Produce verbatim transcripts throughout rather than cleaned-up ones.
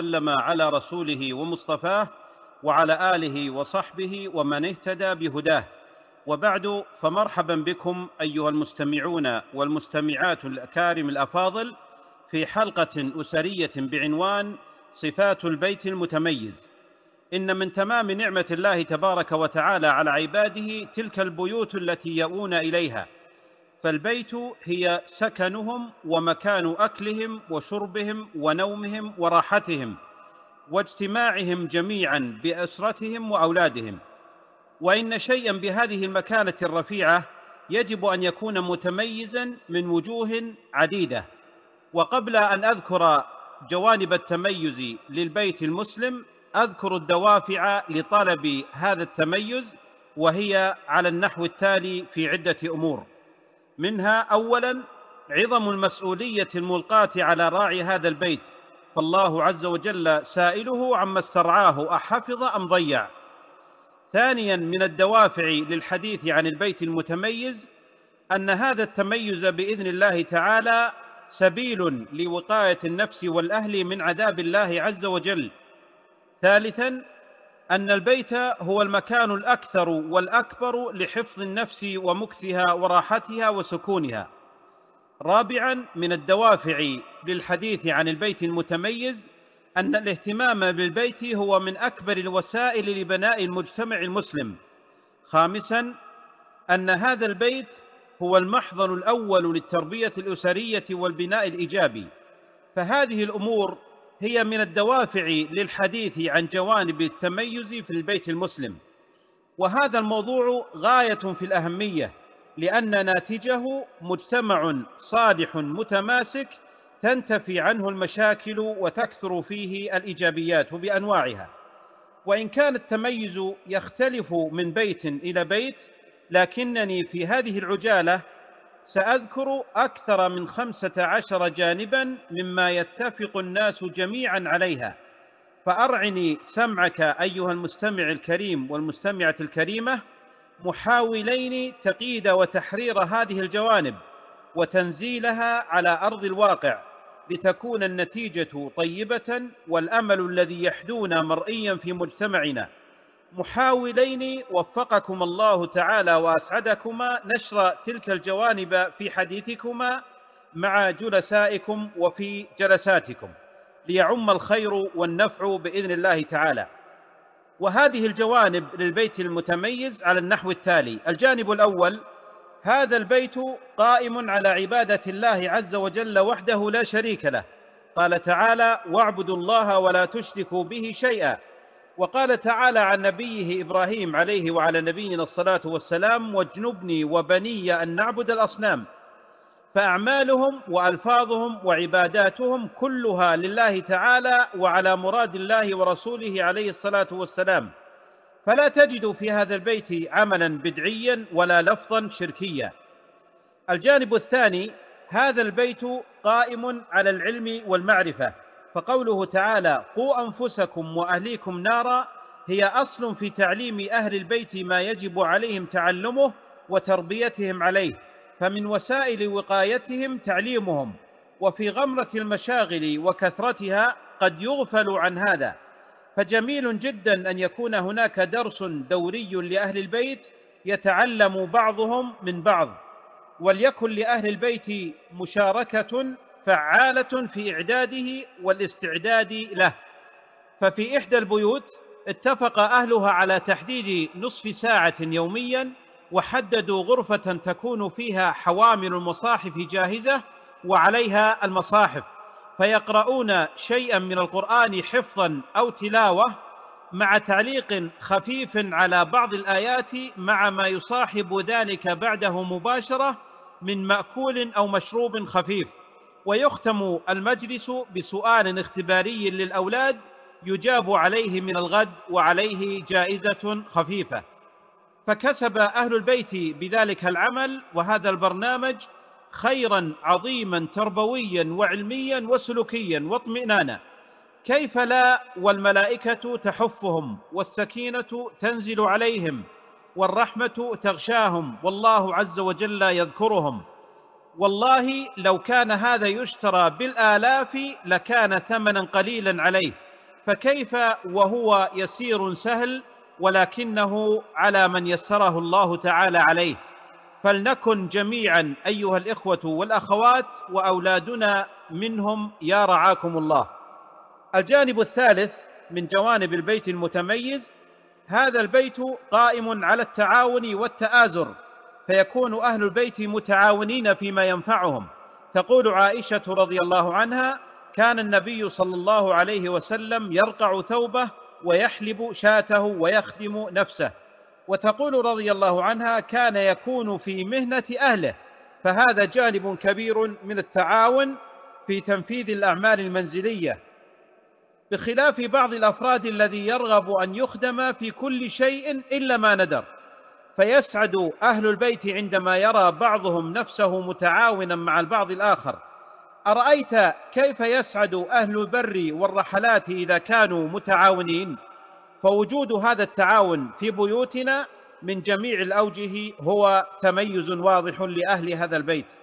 وسلم على رسوله ومصطفاه وعلى آله وصحبه ومن اهتدى بهداه، وبعد، فمرحبا بكم أيها المستمعون والمستمعات الأكارم الأفاضل في حلقة أسرية بعنوان صفات البيت المتميز. إن من تمام نعمة الله تبارك وتعالى على عباده تلك البيوت التي يأوون إليها، فالبيت هي سكنهم ومكان أكلهم وشربهم ونومهم وراحتهم واجتماعهم جميعا بأسرتهم وأولادهم. وإن شيئا بهذه المكانة الرفيعة يجب أن يكون متميزا من وجوه عديدة. وقبل أن أذكر جوانب التميز للبيت المسلم، أذكر الدوافع لطلب هذا التميز، وهي على النحو التالي في عدة أمور. منها أولا عظم المسؤولية الملقاة على راعي هذا البيت، فالله عز وجل سائله عما استرعاه أحفظ أم ضيع. ثانيا من الدوافع للحديث عن البيت المتميز أن هذا التميز بإذن الله تعالى سبيل لوقاية النفس والأهل من عذاب الله عز وجل. ثالثا أن البيت هو المكان الأكثر والأكبر لحفظ النفس ومكثها وراحتها وسكونها. رابعا من الدوافع للحديث عن البيت المتميز أن الاهتمام بالبيت هو من أكبر الوسائل لبناء المجتمع المسلم. خامسا أن هذا البيت هو المحضن الأول للتربية الأسرية والبناء الإيجابي. فهذه الأمور هي من الدوافع للحديث عن جوانب التميز في البيت المسلم، وهذا الموضوع غاية في الأهمية، لأن ناتجه مجتمع صالح متماسك تنتفي عنه المشاكل وتكثر فيه الإيجابيات بأنواعها. وإن كان التميز يختلف من بيت إلى بيت، لكنني في هذه العجالة سأذكر أكثر من خمسة عشر جانباً مما يتفق الناس جميعاً عليها، فأرعني سمعك أيها المستمع الكريم والمستمعة الكريمة، محاولين تقييد وتحرير هذه الجوانب وتنزيلها على أرض الواقع، لتكون النتيجة طيبة والأمل الذي يحدونا مرئياً في مجتمعنا. محاولين وفقكم الله تعالى وأسعدكما نشر تلك الجوانب في حديثكما مع جلسائكم وفي جلساتكم، ليعم الخير والنفع بإذن الله تعالى. وهذه الجوانب للبيت المتميز على النحو التالي: الجانب الأول: هذا البيت قائم على عبادة الله عز وجل وحده لا شريك له. قال تعالى: واعبدوا الله ولا تشركوا به شيئا. وقال تعالى عن نبيه إبراهيم عليه وعلى نبينا الصلاة والسلام: واجنبني وبني أن نعبد الأصنام. فأعمالهم وألفاظهم وعباداتهم كلها لله تعالى وعلى مراد الله ورسوله عليه الصلاة والسلام، فلا تجد في هذا البيت عملا بدعيا ولا لفظا شركيا. الجانب الثاني: هذا البيت قائم على العلم والمعرفة، فقوله تعالى: قوا أنفسكم وأهليكم نارا هي أصل في تعليم أهل البيت ما يجب عليهم تعلمه وتربيتهم عليه، فمن وسائل وقايتهم تعليمهم. وفي غمرة المشاغل وكثرتها قد يغفل عن هذا، فجميل جدا أن يكون هناك درس دوري لأهل البيت يتعلم بعضهم من بعض، وليكن لأهل البيت مشاركة فعالة في إعداده والاستعداد له. ففي إحدى البيوت اتفق أهلها على تحديد نصف ساعة يوميا، وحددوا غرفة تكون فيها حوامل المصاحف جاهزة وعليها المصاحف، فيقرؤون شيئا من القرآن حفظا أو تلاوة، مع تعليق خفيف على بعض الآيات مع ما يصاحب ذلك بعده مباشرة من مأكول أو مشروب خفيف. ويختم المجلس بسؤال اختباري للأولاد يجاب عليه من الغد وعليه جائزة خفيفة. فكسب أهل البيت بذلك العمل وهذا البرنامج خيرا عظيما تربويا وعلميا وسلوكيا واطمئنانا. كيف لا والملائكة تحفهم والسكينة تنزل عليهم والرحمة تغشاهم والله عز وجل يذكرهم. والله لو كان هذا يشترى بالآلاف لكان ثمنا قليلا عليه، فكيف وهو يسير سهل ولكنه على من يسره الله تعالى عليه؟ فلنكن جميعا أيها الإخوة والأخوات وأولادنا منهم يا رعاكم الله. الجانب الثالث من جوانب البيت المتميز: هذا البيت قائم على التعاون والتآزر، فيكون أهل البيت متعاونين فيما ينفعهم. تقول عائشة رضي الله عنها: كان النبي صلى الله عليه وسلم يرقع ثوبه ويحلب شاته ويخدم نفسه. وتقول رضي الله عنها: كان يكون في مهنة أهله. فهذا جانب كبير من التعاون في تنفيذ الأعمال المنزلية، بخلاف بعض الأفراد الذي يرغب أن يخدم في كل شيء إلا ما ندر. فيسعد أهل البيت عندما يرى بعضهم نفسه متعاونا مع البعض الآخر. أرأيت كيف يسعد أهل البر والرحلات إذا كانوا متعاونين؟ فوجود هذا التعاون في بيوتنا من جميع الأوجه هو تميز واضح لأهل هذا البيت.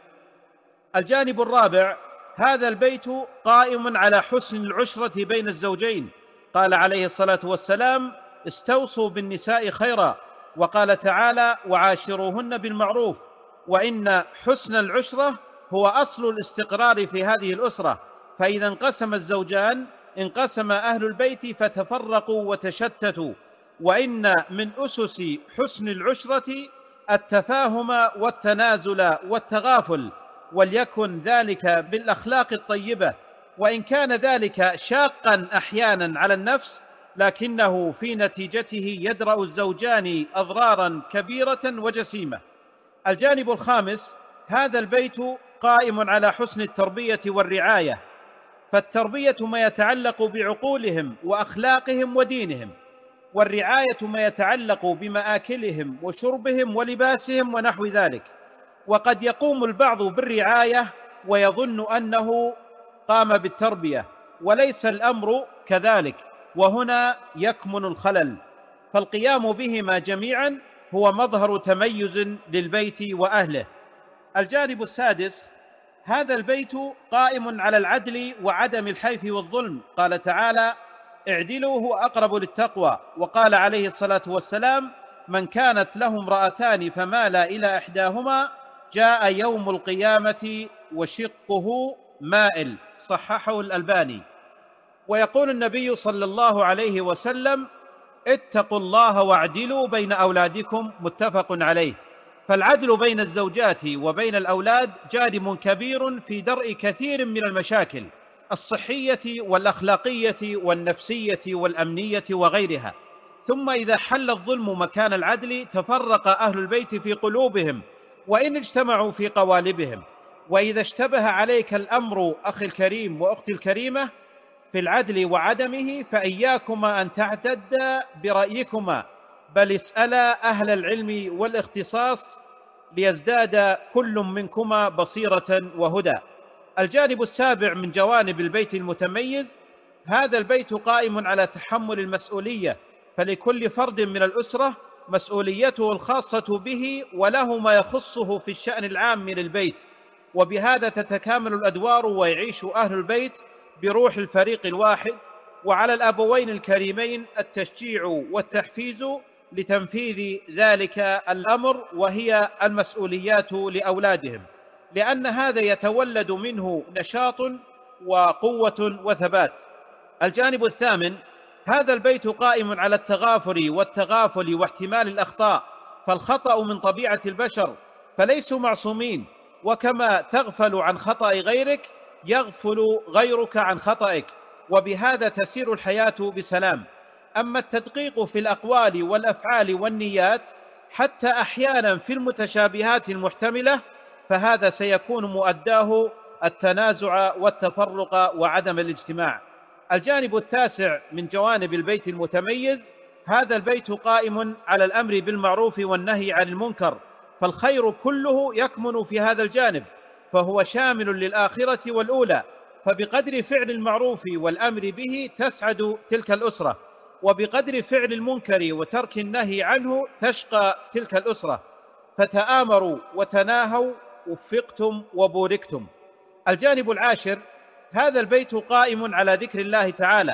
الجانب الرابع: هذا البيت قائم على حسن العشرة بين الزوجين. قال عليه الصلاة والسلام: استوصوا بالنساء خيرا. وقال تعالى: وعاشروهن بالمعروف. وإن حسن العشرة هو أصل الاستقرار في هذه الأسرة. فإذا انقسم الزوجان انقسم أهل البيت فتفرقوا وتشتتوا. وإن من أسس حسن العشرة التفاهم والتنازل والتغافل، وليكن ذلك بالأخلاق الطيبة، وإن كان ذلك شاقا أحيانا على النفس، لكنه في نتيجته يدرأ الزوجان أضرارا كبيرة وجسيمة. الجانب الخامس: هذا البيت قائم على حسن التربية والرعاية. فالتربية ما يتعلق بعقولهم وأخلاقهم ودينهم، والرعاية ما يتعلق بمآكلهم وشربهم ولباسهم ونحو ذلك. وقد يقوم البعض بالرعاية ويظن أنه قام بالتربية، وليس الأمر كذلك، وهنا يكمن الخلل. فالقيام بهما جميعا هو مظهر تميز للبيت وأهله. الجانب السادس: هذا البيت قائم على العدل وعدم الحيف والظلم. قال تعالى: اعدلوا هو أقرب للتقوى. وقال عليه الصلاة والسلام: من كانت له امرأتان فمال إلى إحداهما جاء يوم القيامة وشقه مائل. صححه الألباني. ويقول النبي صلى الله عليه وسلم: اتقوا الله واعدلوا بين أولادكم. متفق عليه. فالعدل بين الزوجات وبين الأولاد جانب كبير في درء كثير من المشاكل الصحية والأخلاقية والنفسية والأمنية وغيرها. ثم إذا حل الظلم مكان العدل تفرق أهل البيت في قلوبهم وإن اجتمعوا في قوالبهم. وإذا اشتبه عليك الأمر أخي الكريم وأختي الكريمة في العدل وعدمه، فإياكما أن تعتد برأيكما، بل اسألا أهل العلم والاختصاص ليزداد كل منكما بصيرة وهدى. الجانب السابع من جوانب البيت المتميز: هذا البيت قائم على تحمل المسؤولية. فلكل فرد من الأسرة مسؤوليته الخاصة به، وله ما يخصه في الشأن العام للبيت، وبهذا تتكامل الأدوار ويعيش أهل البيت بروح الفريق الواحد. وعلى الأبوين الكريمين التشجيع والتحفيز لتنفيذ ذلك الأمر، وهي المسؤوليات لأولادهم، لأن هذا يتولد منه نشاط وقوة وثبات. الجانب الثامن: هذا البيت قائم على التغافر والتغافل واحتمال الأخطاء. فالخطأ من طبيعة البشر، فليسوا معصومين، وكما تغفل عن خطأ غيرك يغفل غيرك عن خطئك، وبهذا تسير الحياة بسلام. أما التدقيق في الأقوال والأفعال والنيات حتى أحيانا في المتشابهات المحتملة، فهذا سيكون مؤداه التنازع والتفرق وعدم الاجتماع. الجانب التاسع من جوانب البيت المتميز: هذا البيت قائم على الأمر بالمعروف والنهي عن المنكر. فالخير كله يكمن في هذا الجانب، فهو شامل للآخرة والأولى. فبقدر فعل المعروف والأمر به تسعد تلك الأسرة، وبقدر فعل المنكر وترك النهي عنه تشقى تلك الأسرة. فتآمروا وتناهوا وفقتم وبوركتم. الجانب العاشر: هذا البيت قائم على ذكر الله تعالى.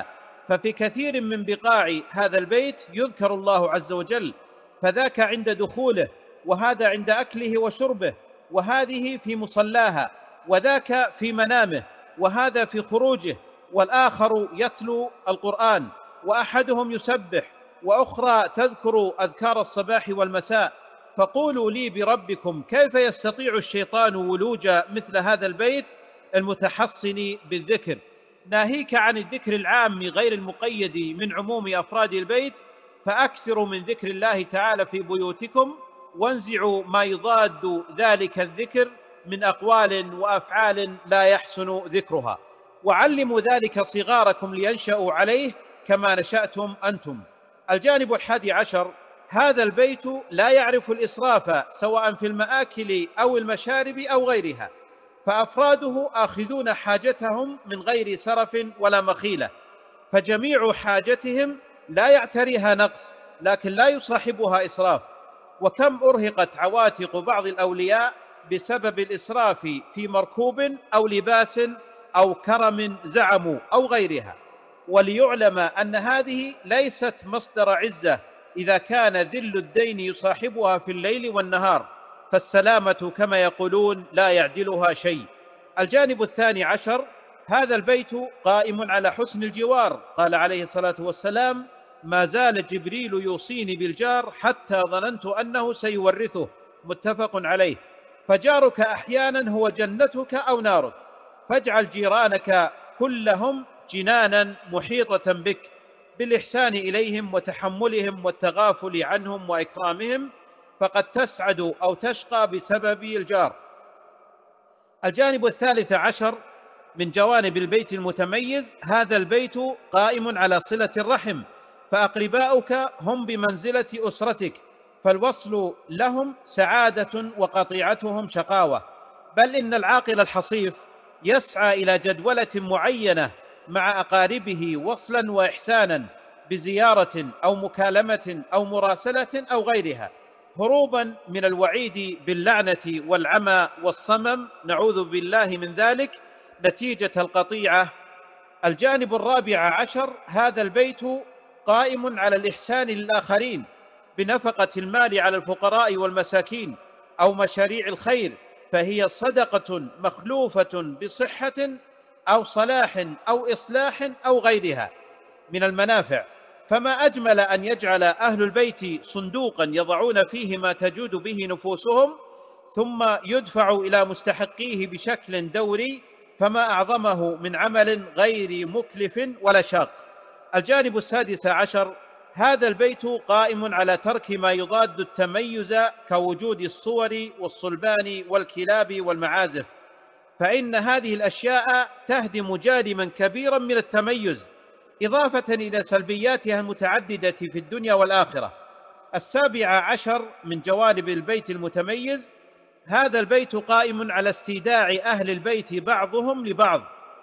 ففي كثير من بقاع هذا البيت يذكر الله عز وجل، فذاك عند دخوله، وهذا عند أكله وشربه، وهذه في مصلاها، وذاك في منامه، وهذا في خروجه، والآخر يتلو القرآن، وأحدهم يسبح، وأخرى تذكر أذكار الصباح والمساء. فقولوا لي بربكم كيف يستطيع الشيطان ولوج مثل هذا البيت المتحصن بالذكر؟ ناهيك عن الذكر العام غير المقيد من عموم أفراد البيت، فأكثروا من ذكر الله تعالى في بيوتكم، وانزعوا ما يضاد ذلك الذكر من أقوال وأفعال لا يحسن ذكرها، وعلموا ذلك صغاركم لينشأوا عليه كما نشأتم أنتم. الجانب الحادي عشر: هذا البيت لا يعرف الإسراف سواء في المآكل أو المشارب أو غيرها، فأفراده آخذون حاجتهم من غير سرف ولا مخيلة، فجميع حاجتهم لا يعتريها نقص، لكن لا يصاحبها إسراف. وكم أرهقت عواتق بعض الأولياء بسبب الإسراف في مركوب أو لباس أو كرم زعموا أو غيرها. وليعلم أن هذه ليست مصدر عزة إذا كان ذل الدين يصاحبها في الليل والنهار، فالسلامة كما يقولون لا يعدلها شيء. الجانب الثاني عشر: هذا البيت قائم على حسن الجوار، قال عليه الصلاة والسلام: ما زال جبريل يوصيني بالجار حتى ظننت أنه سيورثه، متفق عليه. فجارك أحيانا هو جنتك أو نارك، فاجعل جيرانك كلهم جنانا محيطة بك بالإحسان إليهم وتحملهم والتغافل عنهم وإكرامهم، فقد تسعد أو تشقى بسبب الجار. الجانب الثالث عشر من جوانب البيت المتميز: هذا البيت قائم على صلة الرحم، فأقرباؤك هم بمنزلة أسرتك، فالوصل لهم سعادة وقطيعتهم شقاوة. بل إن العاقل الحصيف يسعى إلى جدولة معينة مع أقاربه وصلا وإحسانا بزيارة أو مكالمة أو مراسلة أو غيرها، هروبا من الوعيد باللعنة والعمى والصمم، نعوذ بالله من ذلك، نتيجة القطيعة. الجانب الرابع عشر: هذا البيت قائم على الإحسان للآخرين بنفقة المال على الفقراء والمساكين أو مشاريع الخير، فهي صدقة مخلوفة بصحة أو صلاح أو إصلاح أو غيرها من المنافع. فما أجمل أن يجعل أهل البيت صندوقا يضعون فيه ما تجود به نفوسهم، ثم يدفع إلى مستحقيه بشكل دوري، فما أعظمه من عمل غير مكلف ولا شاق. الجانب السادس عشر: هذا البيت قائم على ترك ما يضاد التميز كوجود الصور والصلبان والكلاب والمعازف، فإن هذه الأشياء تهدم جانبا كبيرا من التميز، إضافة إلى سلبياتها المتعددة في الدنيا والآخرة. السابع عشر من جوانب البيت المتميز: هذا البيت قائم على استيداع أهل البيت بعضهم لبعض،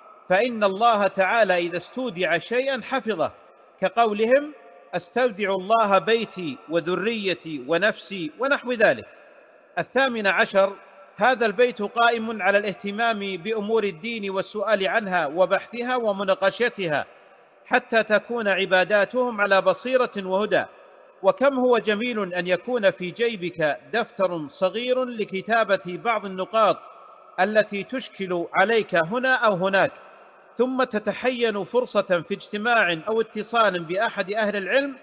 فإن الله تعالى إذا استودع شيئا حفظه، كقولهم: استودع الله بيتي وذريتي ونفسي ونحو ذلك. الثامن عشر: هذا البيت قائم على الاهتمام بأمور الدين والسؤال عنها وبحثها ومناقشتها، حتى تكون عباداتهم على بصيرة وهدى. وكم هو جميل أن يكون في جيبك دفتر صغير لكتابة بعض النقاط التي تشكل عليك هنا أو هناك، ثم تتحين فرصة في اجتماع أو اتصال بأحد أهل العلم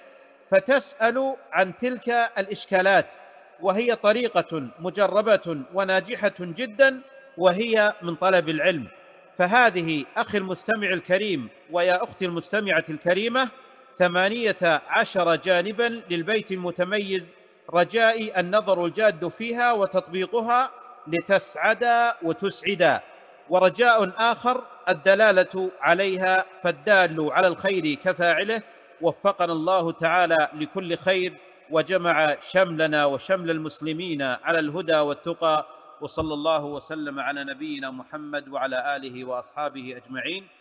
فتسأل عن تلك الإشكالات، وهي طريقة مجربة وناجحة جدا، وهي من طلب العلم. فهذه أخي المستمع الكريم ويا أختي المستمعة الكريمة ثمانية عشر جانبا للبيت المتميز، رجائي النظر الجاد فيها وتطبيقها لتسعدا وتسعدا، ورجاء آخر الدلالة عليها، فالدال على الخير كفاعله. وفقنا الله تعالى لكل خير، وجمع شملنا وشمل المسلمين على الهدى والتقى، وصلى الله وسلم على نبينا محمد وعلى آله وأصحابه أجمعين.